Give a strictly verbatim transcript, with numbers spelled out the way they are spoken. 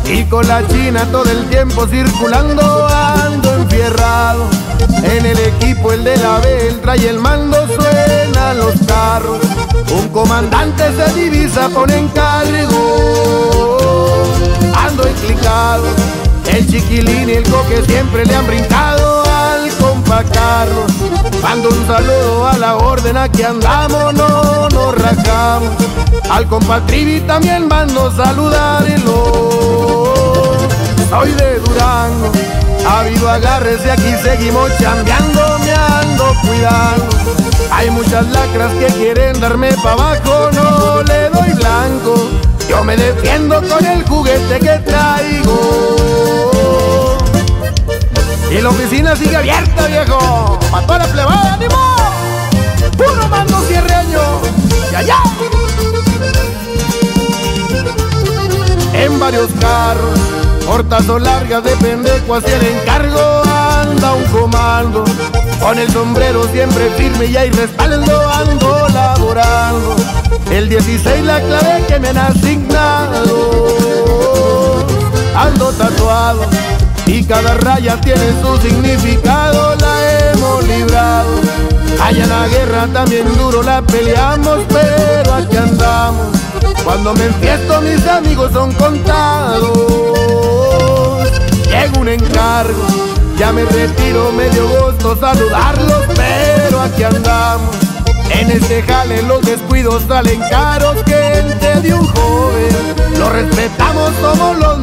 y con la China todo el tiempo circulando ando enfierrado. En el equipo el de la B, él trae el mando, suenan los carros. Un comandante se divisa, pone encargo. Ando enclicado, el Chiquilín y el Coque siempre le han brincado al compa Carlos. Mando un saludo a la orden, aquí andamos, no nos rajamos. Al compa Trivi también mando saludarlo. Soy de Durango, ha habido agarres y aquí seguimos chambeando, me ando cuidando. Hay muchas lacras que quieren darme pa' abajo, no le doy blanco. Yo me defiendo con el juguete que traigo. Y la oficina sigue abierta, viejo, pa' toda la plebada, ánimo. Puro mando cierreño, ya ya. En varios carros, cortas o largas, depende cuál sea el encargo, anda un comando. Con el sombrero siempre firme y hay respaldo, ando laborando. El dieciséis la clave que me han asignado. Ando tatuado y cada raya tiene su significado, la hemos librado. Allá en la guerra también duro la peleamos, pero aquí andamos. Cuando me enfiesto mis amigos son contados. Llega un encargo, ya me retiro, me dio gusto saludarlos, pero aquí andamos. En este jale los descuidos salen caros, gente de un joven. Lo respetamos, somos los